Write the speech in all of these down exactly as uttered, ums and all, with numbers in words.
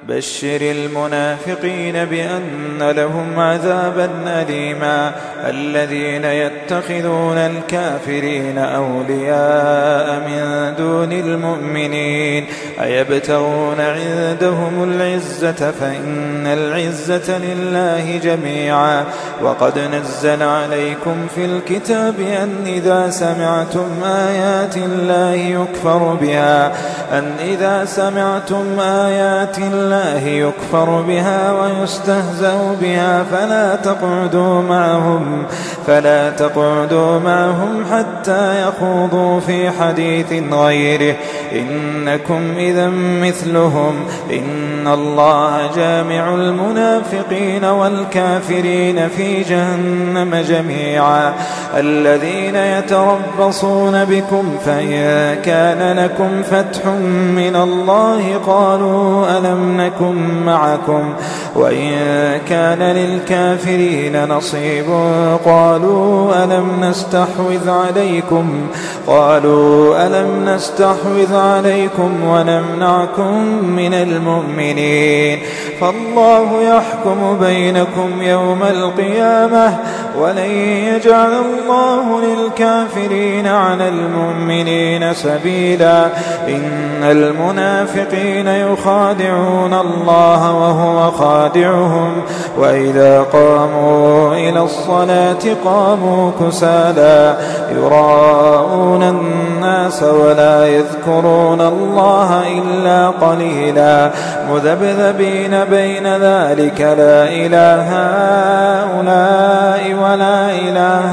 بشر المنافقين بأن لهم عذابا أليما الذين يتخذون الكافرين أولياء من دون المؤمنين أيبتغون عندهم العزة فإن العزة لله جميعا وقد نزل عليكم في الكتاب أن إذا سمعتم آيات الله يكفر بها أن إذا سمعتم آيات الله يكفر بها ويستهزأ بها فلا تقعدوا معهم فلا تقعدوا معهم حتى يخوضوا في حديث غيره إنكم إذا مثلهم إن الله جامع المنافقين والكافرين في جهنم جميعا الذين يتربصون بكم فإن كان لكم فتح من الله قالوا ألم نكن معكم وإن كان للكافرين نصيب قالوا ألم نستحوذ عليكم قالوا ألم نستحوذ عليكم ونمنعكم من المؤمنين فالله يحكم بينكم يوم القيامة ولن يجعل الله للكافرين على المؤمنين سبيلا إن المنافقين يخادعون الله وهو خادعهم وإذا قاموا إلى الصلاة قاموا كسالى يراءون الناس ولا يذكرون الله إلا قليلا مذبذبين بين ذلك لا إله هؤلاء ولا إله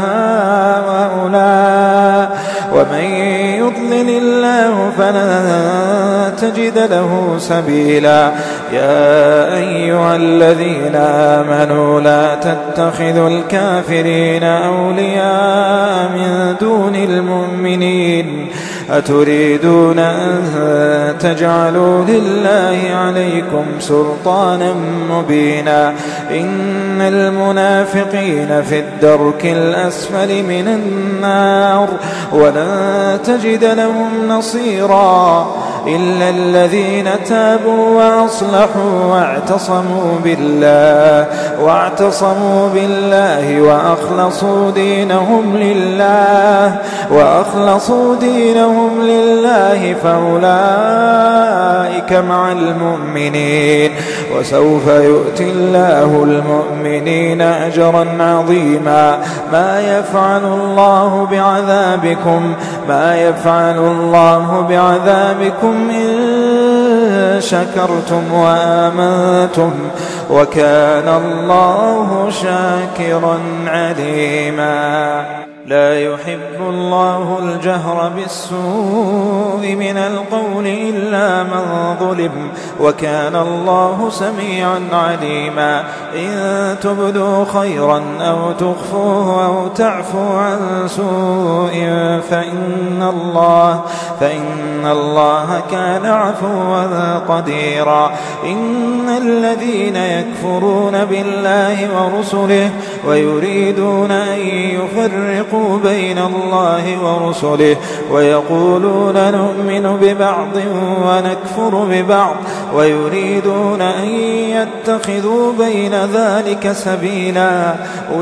هؤلاء ومن يضلل الله فلا تجد له سبيلا يا أيها الذين آمنوا لا تتخذوا الكافرين أولياء من دون المؤمنين أتريدون أن تجعلوا لله عليكم سلطانا مبينا إن المنافقين في الدرك الأسفل من النار ولن تجد لهم نصيرا إلا الذين تابوا وأصلحوا واعتصموا بالله واعتصموا بالله وأخلصوا دينهم لله وأخلصوا دينهم لله فأولئك مع المؤمنين وسوف يؤتي الله المؤمنين أجرا عظيما ما يفعل الله بعذابكم ما يفعل الله بعذابكم إن شكرتم وآمنتم وكان الله شاكرا عليما لا يحب الله الجهر بالسوء من القول إلا من ظلم وكان الله سميعا عليما إن تبدوا خيرا أو تخفوه أو تعفو عن سوء فإن الله فإن الله كان عفوا قديرا إن الذين يكفرون بالله ورسله ويريدون أن يفرقوا بين الله ورسله ويقولون نؤمن ببعض ونكفر ببعض ويريدون أن يتخذوا بين ذلك سبيلا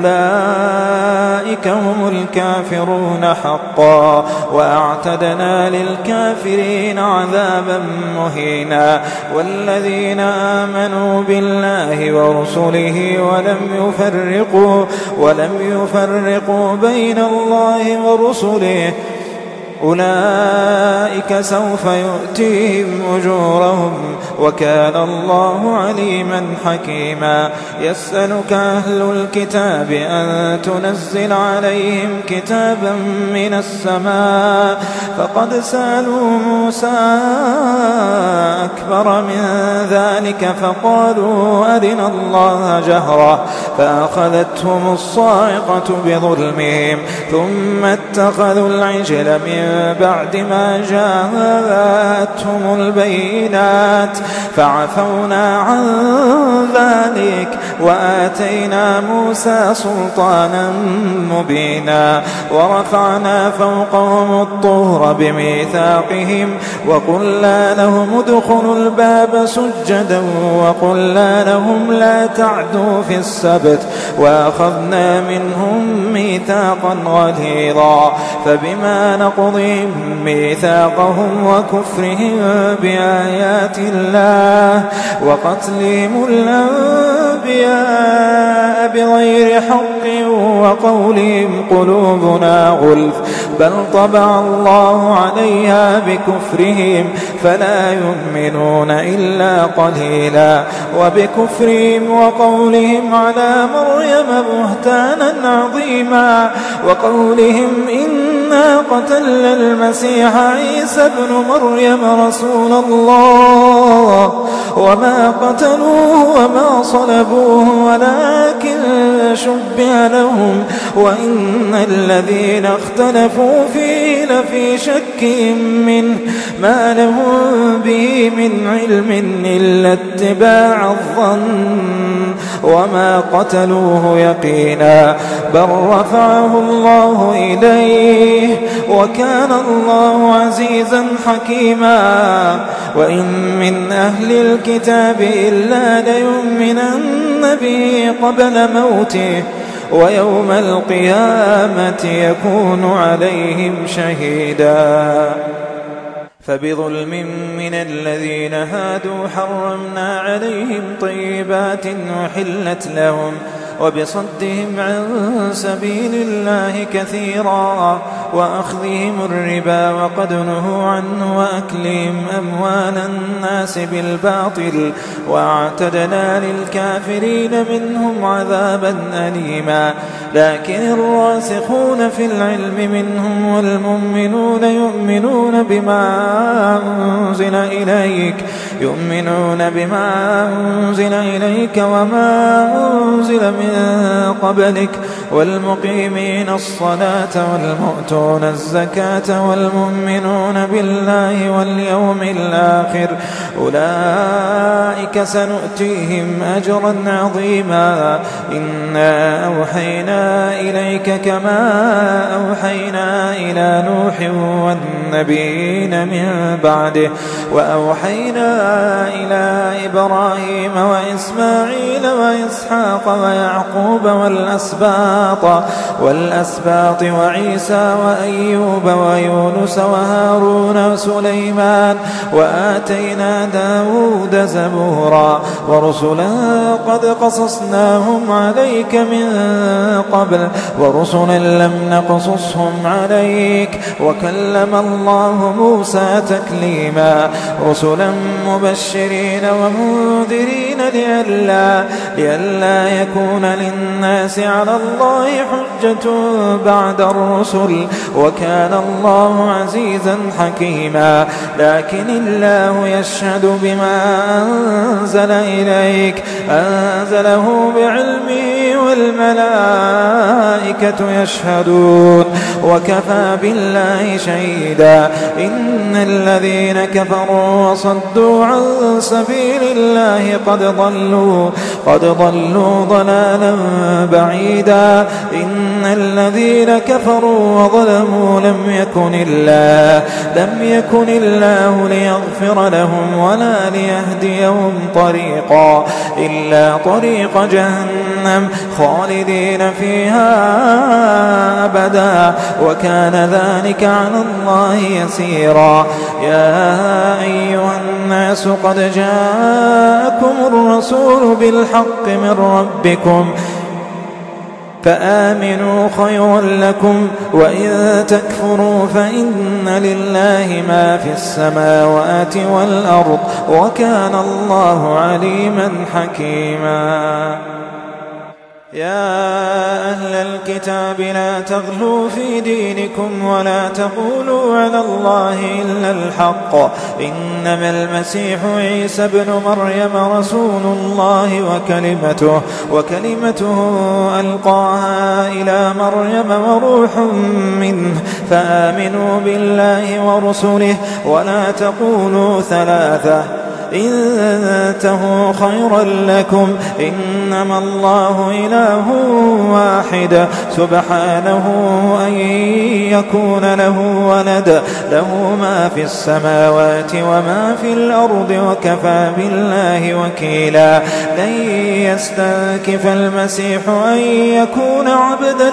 أولئك هم الكافرون حقا وأعتدنا للكافرين عذابا مهينا والذين آمنوا بالله ورسله ولم يفرقوا ولم يفرقوا بين الله ورسله أولئك سوف يؤتيهم أجورهم وكان الله عليما حكيما يسألك أهل الكتاب أن تنزل عليهم كتابا من السماء فقد سألوا موسى أكبر من ذلك فقالوا أرنا الله جهرة فأخذتهم الصاعقة بظلمهم ثم اتخذوا العجل من بعد ما جاءتهم البينات فعفونا عن ذلك وآتينا موسى سلطانا مبينا ورفعنا فوقهم الطور بميثاقهم وقلنا لهم ادخلوا الباب سجدا وقلنا لهم لا تعدوا في السبت وأخذنا منهم ميثاقا غليظا فبما نقضهم ميثاقهم وكفرهم بآيات الله وقتلهم الأنبياء بغير حق وقولهم قلوبنا غلف بل طبع الله عليها بكفرهم فلا يؤمنون إلا قليلا وبكفرهم وقولهم على مريم بهتانا عظيما وقولهم إنا قتلنا المسيح عيسى ابن مريم رسول الله وما قتلوه وما صلبوه ولكن شبه لهم وإن الذين اختلفوا فيه لفي شك منه ما لهم به من علم إلا اتباع الظن وما قتلوه يقينا بل رفعه الله إليه وكان الله عزيزا حكيما وإن من أهل الكتاب إلا ليؤمنن به قبل موته ويوم القيامة يكون عليهم شهيدا فبظلم من الذين هادوا حرمنا عليهم طيبات أحلت لهم وبصدهم عن سبيل الله كثيرا وأخذهم الربا وقد نهوا عنه وأكلهم أموال الناس بالباطل واعتدنا للكافرين منهم عذابا أليما لكن الراسخون في العلم منهم والمؤمنون يؤمنون بما أنزل إليك يؤمنون بما أنزل إليك وما أنزل من قبلك والمقيمين الصلاة والمؤتون الزكاة والمؤمنون بالله واليوم الآخر أولئك سنؤتيهم أجرا عظيما إنا أوحينا إليك كما أوحينا إلى نوح والنبيين من بعده وأوحينا إلى إبراهيم وإسماعيل وإسحاق ويعقوب والأسباط والأسباط وعيسى وأيوب ويونس وهارون وسليمان وآتينا داود زبورا ورسلا قد قصصناهم عليك من قبل ورسلا لم نقصصهم عليك وكلم الله موسى تكليما رسلا مبشرين ومنذرين لئلا لئلا يكون للناس على الله حجة بعد الرسل وكان الله عزيزا حكيما لكن الله يشهد بما أنزل إليك أنزله بعلمه والملائكة يشهدون وكفى بالله شهيدا إن الذين كفروا وصدوا عن سبيل الله قد ضلوا قد ضلوا ضلالا بعيدا إن الذين كفروا وظلموا لم يكن الله لم يكن الله ليغفر لهم ولا ليهديهم طريقا إلا طريق جهنم خالدين فيها أبدا وكان ذلك على الله يسيرا يا أيها الناس قد جاءكم الرسول بالحق من ربكم فآمنوا خيرا لكم وإن تكفروا فإن لله ما في السماوات والأرض وكان الله عليما حكيما يا أهل الكتاب لا تغلوا في دينكم ولا تقولوا على الله إلا الحق إنما المسيح عيسى ابن مريم رسول الله وكلمته, وكلمته ألقاها إلى مريم وروح منه فآمنوا بالله ورسله ولا تقولوا ثلاثة انتهوا خيرا لكم إنما الله إله واحد سبحانه أن يكون له ولد له ما في السماوات وما في الأرض وكفى بالله وكيلا لن يستنكف المسيح أن يكون عبدا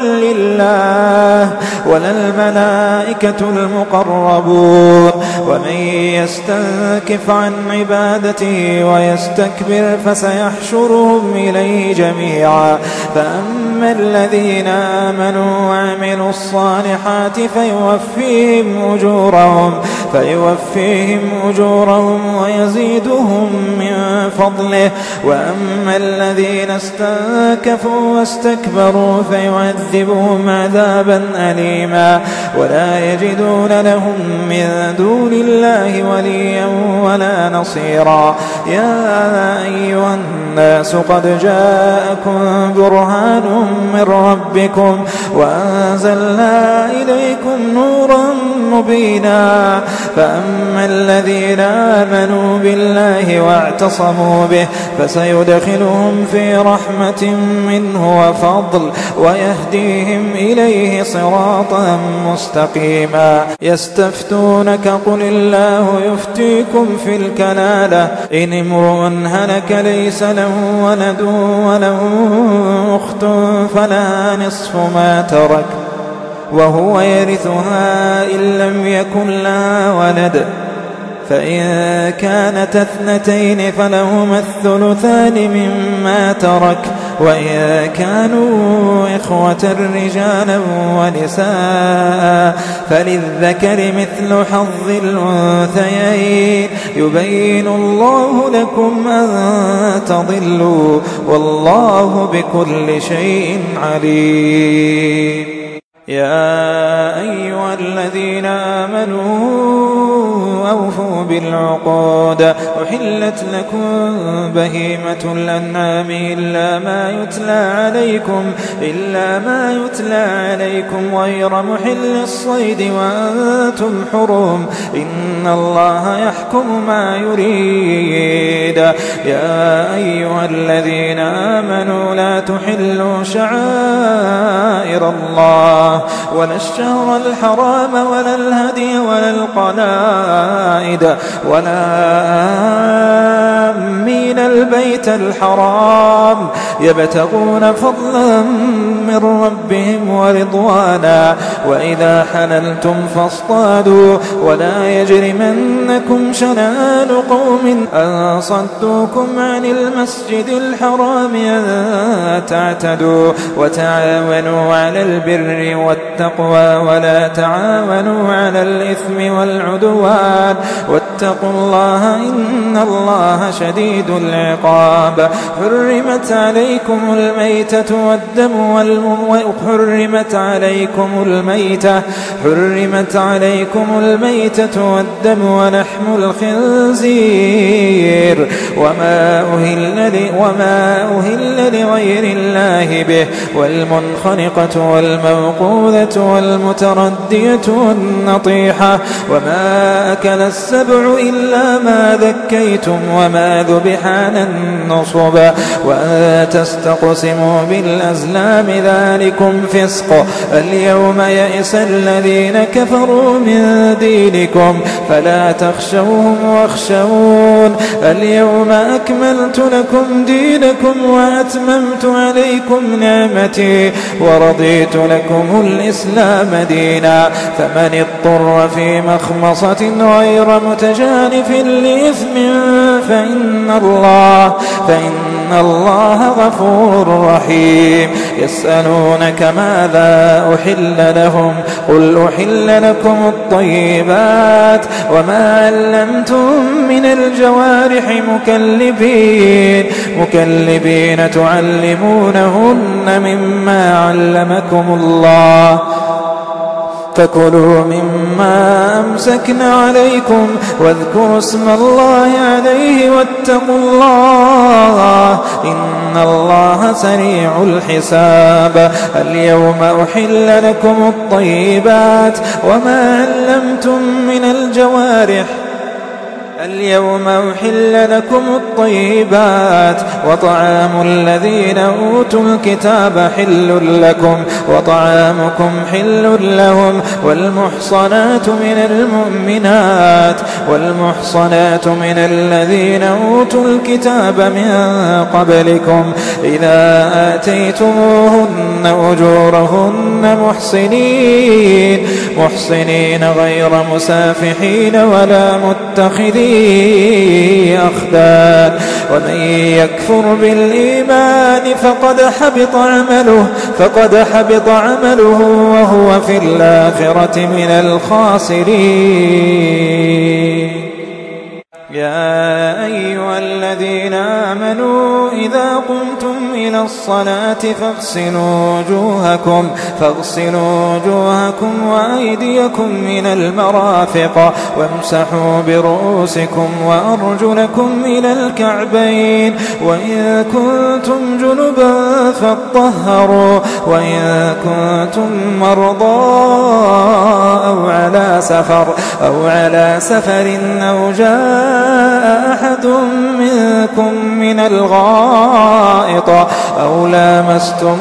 لله ولا الملائكة المقربون ومن يستنكف عن عباده ويستكبر فسيحشرهم إليه جميعا فأما الذين آمنوا وعملوا الصالحات فيوفيهم أجورهم, فيوفيهم أجورهم ويزيدهم من فضله وأما الذين استنكفوا واستكبروا فيعذبهم عذابا أليما ولا يجدون لهم من دون الله وليا ولا نصيرا يا أيها الناس قد جاءكم برهان من ربكم وأنزلنا إليكم نورا مبينا فأما الذين آمنوا بالله واعتصموا به فسيدخلهم في رحمة منه وفضل ويهديهم إليه صراطا مستقيما يستفتونك قل الله يفتيكم في الكلالة إن امرؤ هلك ليس له ولد وله أخت فلها نصف ما ترك وهو يرثها إن لم يكن لها ولد فإن كانت اثنتين فلهما الثلثان مما ترك وإن كانوا إخوة رجالا ونساء فللذكر مثل حظ الأنثيين يبين الله لكم أن تضلوا والله بكل شيء عليم يا أيها الذين آمنوا أوفوا بالعقود أحلت لكم بهيمة الأنعام إلا ما يتلى عليكم إلا ما يتلى عليكم غير محل الصيد وأنتم حرم إن الله يحكم ما يريد يا أيها الذين آمنوا لا تحلوا شعائر الله ولا الشهر الحرام ولا الهدي ولا القلائد ولا آمين البيت الحرام يبتغون فضلا من ربهم ورضوانا وإذا حللتم فاصطادوا ولا يجرمنكم شنآن قوم أن صدوكم عن المسجد الحرام أن تعتدوا وتعاونوا على البر والتقوى ولا تعاونوا على الإثم والعدوان واتقوا الله إن الله شديد العقاب حرمت عليكم الميتة والدم والم... حرمت عليكم الميتة حرمت عليكم الميتة والدم ولحم الخنزير وما أهل ل... وما أهل لغير الله به والمنخنقة والموقوذة والمتردية والنطيحة وما أكل السبع إلا ما ذكيتم وما ذبح على النصب وأن تستقسموا بالأزلام ذلكم فسق اليوم يئس الذين كفروا من دينكم فلا تخشوهم واخشون اليوم أكملت لكم دينكم وأتممت عليكم نعمتي ورضيت لكم الإسلام دينا فمن اضطر في مخمصة غير متجانف لإثم فإن الله فإن إن الله غفور رحيم. يسألونك ماذا أحل لهم قل أحل لكم الطيبات وما علمتم من الجوارح مكلبين مكلبين تعلمونهن مما علمكم الله فكلوا مما أمسكن عليكم واذكروا اسم الله عليه واتقوا الله إن الله سريع الحساب. اليوم أحل لكم الطيبات وما علمتم من الجوارح اليوم أحل لكم الطيبات وطعام الذين أوتوا الكتاب حل لكم وطعامكم حل لهم والمحصنات من المؤمنات والمحصنات من الذين أوتوا الكتاب من قبلكم إذا آتيتموهن أجورهن محصنين محصنين غير مسافحين ولا متخذين أخدان ومن يكفر بالإيمان فقد حبط عمله فقد حبط عمله وهو في الآخرة من الخاسرين. يا أيها الذين آمنوا إذا قمتم إلى الصلاة فاغسلوا وجوهكم فاغسلوا وجوهكم وأيديكم من المرافق وامسحوا برؤوسكم وأرجلكم إلى الكعبين وإن كنتم جنبا فاطهروا وإن كنتم مرضى أو على سفر أو على سفر أو جاء أحد منكم من الغائط أو لامستم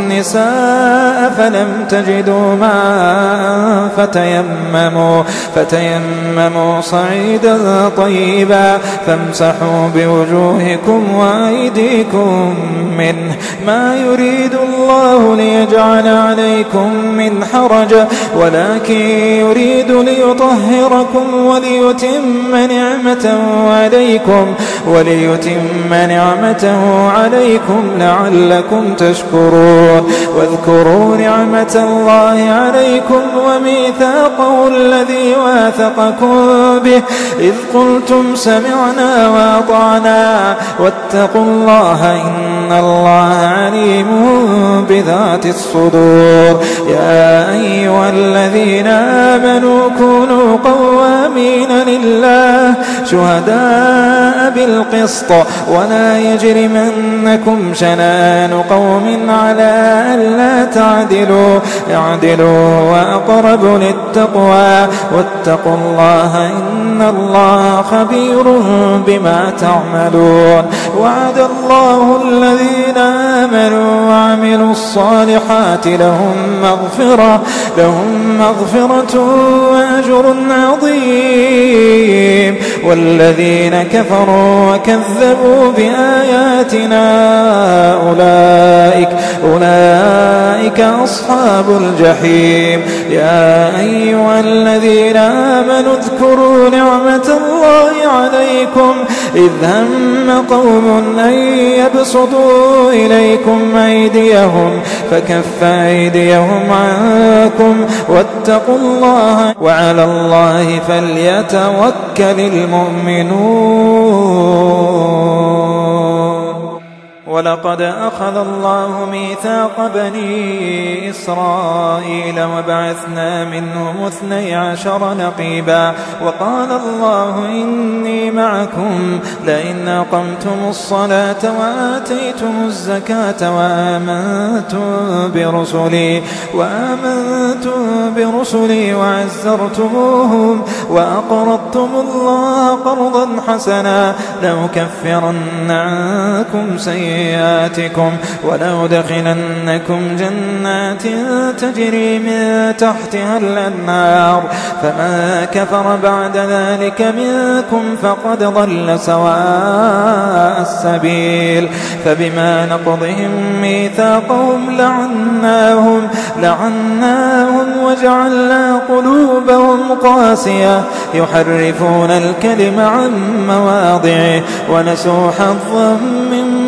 النساء فلم تجدوا ماء فتيمموا فتيمموا صعيدا طيبا فامسحوا بوجوهكم وأيديكم منه ما يريد الله ليجعل عليكم من حرج ولكن يريد ليطهركم وليتم نعمته عليكم وليتم نعمته عليكم لعلكم تشكرون. واذكروا نعمة الله عليكم وميثاقه الذي واثقكم به إذ قلتم سمعنا وأطعنا واتقوا الله إن الله عليم بذات الصدور. يا أيها الذين آمنوا كونوا قوامين لله شهداء بالقسط ولا يجرمنكم شنآن قوم على ألا تعدلوا اعدلوا وأقرب للتقوى واتقوا الله إن الله خبير بما تعملون. وعد الله الذين آمنوا وعملوا الصالحات لهم مغفرة لهم مغفرة وأجر عظيم. والذين كفروا وكذبوا بآياتنا أولئك أولئك أصحاب الجحيم. يا أيها الذين آمنوا اذكروا نعمة الله عليكم إذ هم قوم أن يبسطوا إليكم أيديهم فكف أيديهم عنكم واتقوا الله وعلى الله فليتوكل المؤمنون. ولقد أخذ الله ميثاق بني إسرائيل وبعثنا منهم اثني عشر نقيبا وقال الله إني معكم لئن أقمتم الصلاة وآتيتم الزكاة وآمنتم برسلي وآمنتم برسلي وعزرتموهم وأقرضتم الله قرضا حسنا لأكفرن عنكم سيئاتكم ولأدخلنكم جنات تجري من تحتها الأنهار فمن كفر بعد ذلك منكم فقد ضل سواء السبيل. فبما نقضهم ميثاقهم لعناهم لعناهم وجعلنا قلوبهم قاسية يحرفون الكلم عن مواضعه ونسوا حظا مما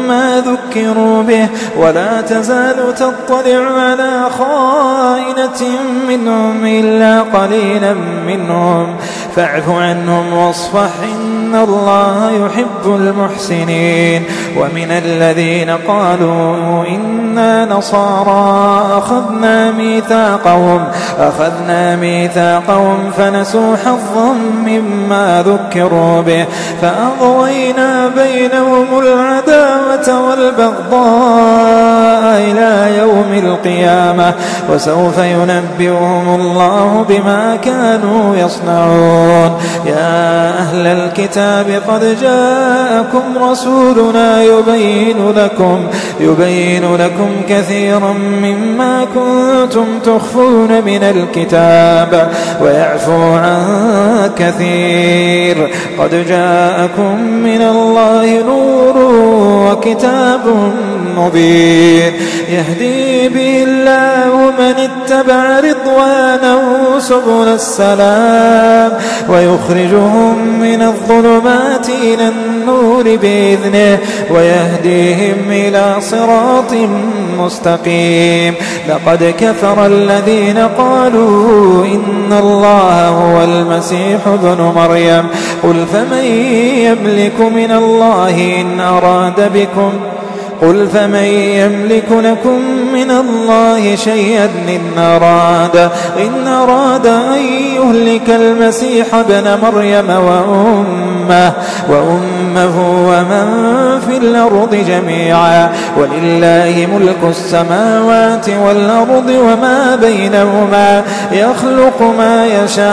مما ذكروا به ولا تزال تطلع على خائنة منهم إلا قليلا منهم فاعف عنهم واصفح إن الله يحب المحسنين. ومن الذين قالوا إنا نصارى أخذنا ميثاقهم أخذنا ميثاقهم فنسوا حظا مما ذكروا به فأغوينا بينهم العداوة والبغضاء إلى يوم القيامة وسوف ينبئهم الله بما كانوا يصنعون. يا أهل الكتاب قد جاءكم رسولنا يبين لكم يبين لكم كثيرا مما كنتم تخفون من الكتاب ويعفو عن كثير. قد جاءكم من الله نور وكتاب مبين يهدي به الله من اتبع رضوانه سبل السلام ويخرجهم من الظلمات إلى النور بإذنه ويهديهم إلى صراط مستقيم. لقد كفر الذين قالوا إن الله هو المسيح ابن مريم قل فمن يملك من الله إن أراد بكم قل فمن يملك لكم من الله شيئا إن أراد إن أراد أن يهلك المسيح ابن مريم وأمه وأمه ومن في الأرض جميعا ولله ملك السماوات والأرض وما بينهما يخلق ما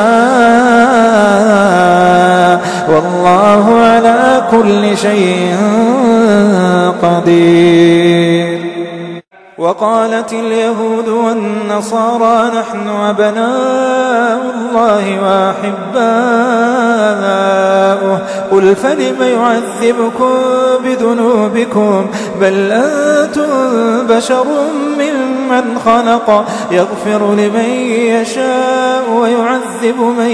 يشاء والله على كل شيء قدير. وقالت اليهود والنصارى نحن أبناء الله وأحباؤه قل فلم يعذبكم بذنوبكم بل أنتم بشر ممن خلق يغفر لمن يشاء ويعذب من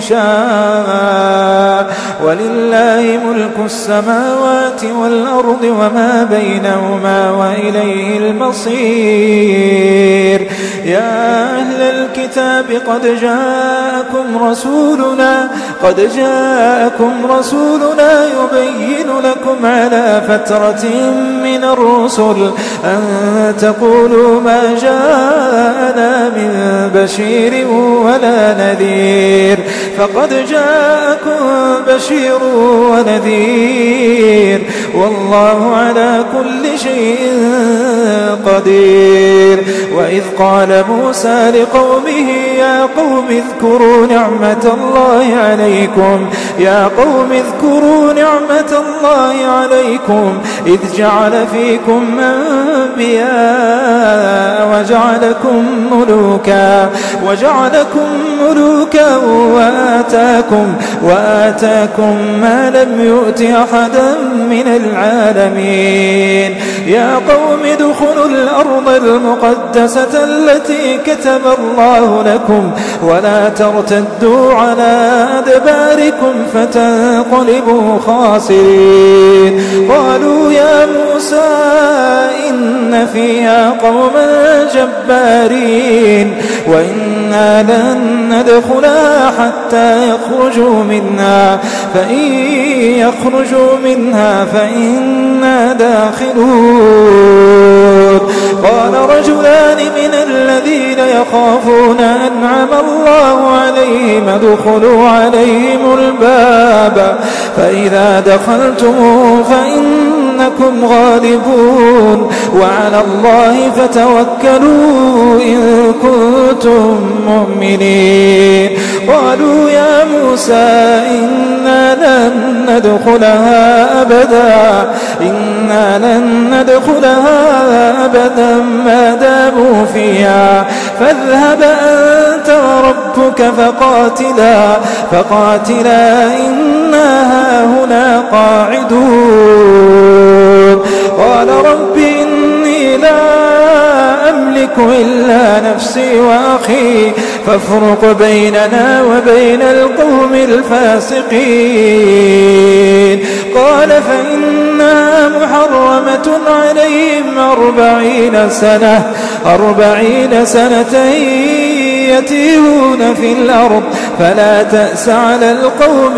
يشاء ولله ملك السماوات والأرض وما بينهما وإليه المصير. يا أهل الكتاب قد جاءكم رسولنا قد جاءكم رسولنا يبين لكم على فترة من الرسل أن تقولوا ما جاءنا من بشير ولا نذير فقد جاءكم بشير ونذير والله على كل شيء قدير. وإذ قال موسى لقومه يا قوم اذكروا نعمة الله عليكم يا قوم اذكروا نعمة الله عليكم إذ جعل فيكم أنبياء وجعلكم ملوكا وجعلكم ملوكا وآتاكم وآتاكم ما لم يؤت أحدا من العالمين. يا قوم ادخلوا الأرض المقدسة التي كتب الله لكم ولا ترتدوا على أدباركم فتنقلبوا خاسرين. قالوا يا موسى إن فيها قوما جبارين وإنا لن ندخلها حتى يخرجوا منها فإن يخرجوا منها فإنا داخلون. قال رجلان من الذين يخافون أنعم الله عليهم ادخلوا عليهم الباب فإذا دخلتموه فإنكم غالبون وعلى الله فتوكلوا إن كنتم مؤمنين. قالوا يا موسى إنا لن ندخلها أبدا إنا لن ندخلها أبدا ما داموا فيها فاذهب أنت وربك فقاتلا فقاتلا إنا هاهنا قاعدون. قال رب إني لا أملك إلا نفسي وأخي فافرق بيننا وبين القوم الفاسقين. قال فإن إنها محرمة عليهم أربعين سنة أربعين سنة يتيهون في الأرض فلا تأس على القوم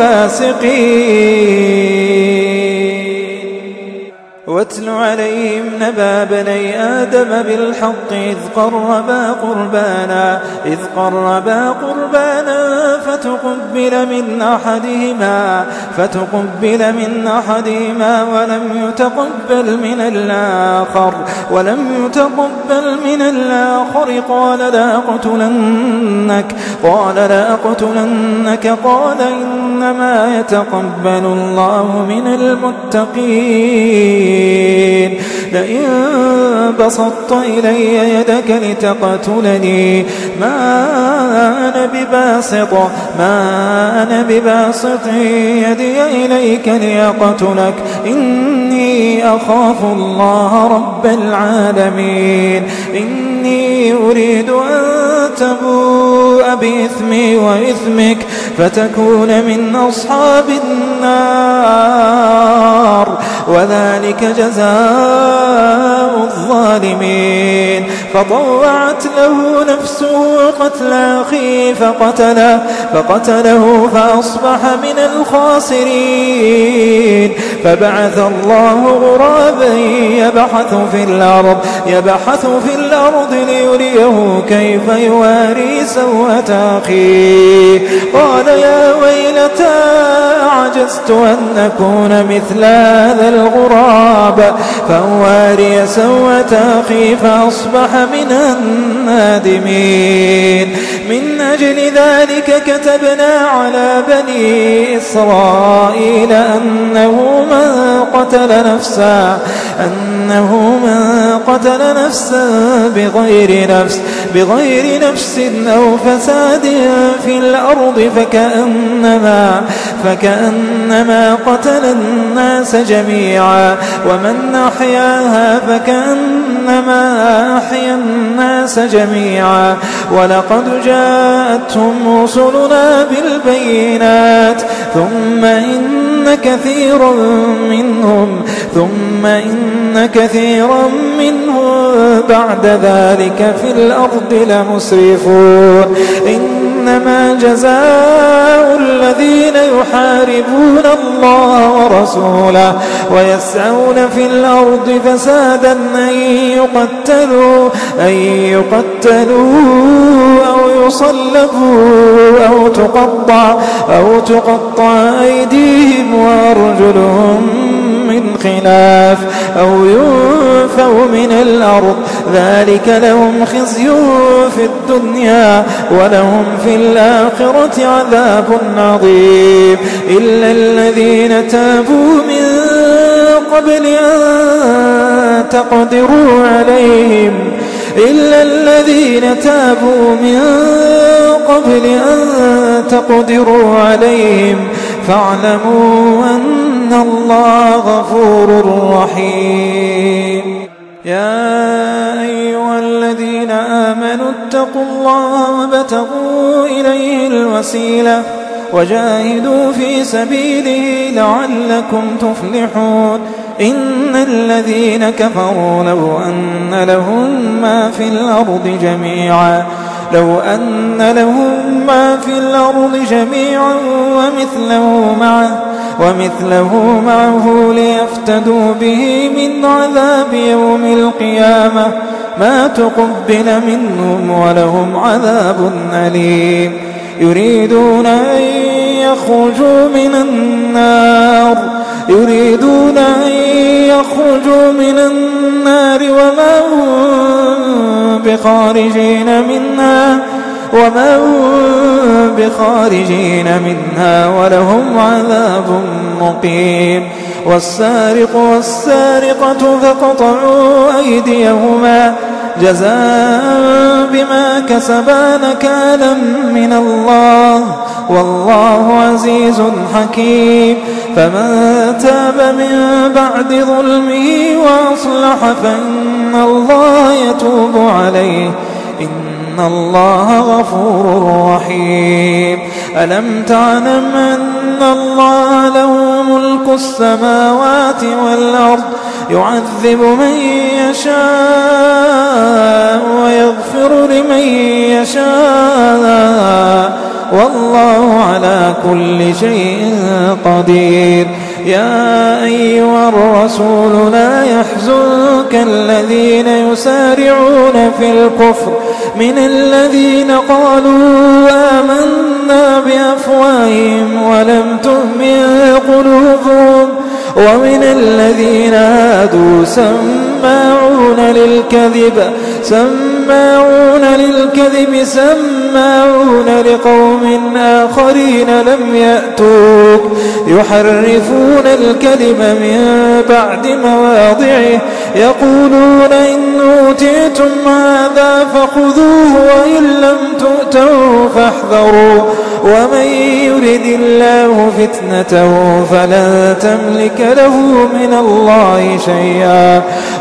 الفاسقين. واتل عليهم نبأ بني آدم بالحق إذ قربا قربانا إذ قربا قربانا فتقبل من أحدهما فتقبل من أحدهما ولم يتقبل من الآخر ولم يتقبل من الآخر قال لأقتلنك قال لأقتلنك قال إنما يتقبل الله من المتقين. لئن بسطت إلي يدك لتقتلني ما أنا بباسط ما أنا بباسط يدي إليك لأقتلك إني أخاف الله رب العالمين. إني أريد أن تبوء بإثمي وإثمك فتكون من أصحاب النار وذلك جزاء الظالمين. فطوعت له نفسه قتل أخيه فقتله, فقتله فأصبح من الخاسرين. فبعث الله غرابا يبحث في الأرض يبحث في الأرض ليريه كيف يواري سوءة أخيه. قال يا ويلتى أعجزت أن أكون مثل هذا الغراب فأواري سوءة أخي فأصبح من النادمين. من أجل ذلك كتبنا على بني إسرائيل أنه من قتل نفسا أنه من قتل نفسا بغير نفس بغير نفس أو فساد في الأرض فكأنما فكأنما قتل الناس جميعا ومن أحياها فكأنما أحيا الناس جميعا. ولقد جاءتهم رسلنا بالبينات ثم إن كثيرا منهم ثم إن كثيرا منهم بعد ذلك في الأرض لمسرفون. إنما جزاء الذين يحاربون الله ورسوله ويسعون في الأرض فسادا أن يقتلوا أن يقتلوا أو يصلبوا أو تقطع أو تقطع أيديهم وأرجلهم من خلاف أو ينفوا من الأرض ذلك لهم خزي في الدنيا ولهم في الآخرة عذاب عظيم. إلا الذين تابوا من قبل أن تقدروا عليهم إلا الذين تابوا من قبل أن تقدروا عليهم فاعلموا أن الله غفور رحيم. يا أيها الذين آمنوا اتقوا الله وابتغوا إليه الوسيلة وجاهدوا في سبيله لعلكم تفلحون. إن الذين كفروا لو أن لهم ما في الأرض جميعا لو أن لهم ما في الأرض جميعا ومثله معه ومثله معه ليفتدوا به من عذاب يوم القيامة ما تقبل منهم ولهم عذاب أليم. يريدون أن يخرجوا من النار يريدون أن يخرجوا من النار وما هم بخارجين منها وما هم بخارجين منها ولهم عذاب مقيم. والسارق والسارقة فاقطعوا أيديهما جزاء بما كسبا نكالا من الله والله عزيز حكيم. فمن تاب من بعد ظلمه وأصلح فإن الله يتوب عليه إن الله غفور رحيم. ألم تعلم أن الله له ملك السماوات والأرض يعذب من يشاء ويغفر لمن يشاء والله على كل شيء قدير. يا أيها الرسول لا يحزنك الذين يسارعون في الكفر من الذين قالوا آمنا بأفواههم ولم تؤمن قلوبهم ومن الذين هادوا سماعون للكذب سماعون للكذب سماعون لقوم آخرين لم يأتوك يحرفون الكلم من بعد مواضعه يقولون إن أوتيتم هذا فخذوه وإن لم تؤتوا فاحذروا ومن يرد الله فتنته فلن تملك له من الله شيئا.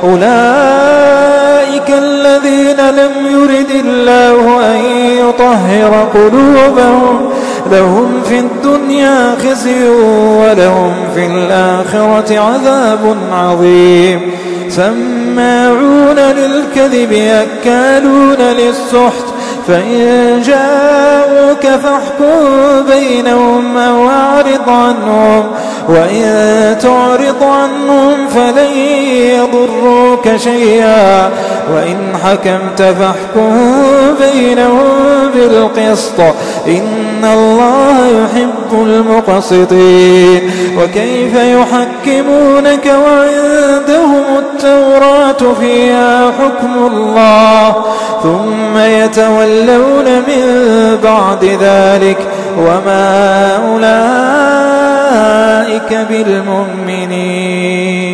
أولئك الذين لم يرد الله أن يطهر قلوبهم لهم في الدنيا خزي ولهم في الآخرة عذاب عظيم. سماعون للكذب أكالون للسحت فإن جاءوك فاحكم بينهم أو أعرض عنهم وإن تعرض عنهم فلن يضروك شيئا وإن حكمت فاحكم بينهم بالقسط إن الله يحب المقسطين. وكيف يحكمونك وعندهم التوراة فيها حكم الله ثم يتولون من بعد ذلك وما أولئك بالمؤمنين.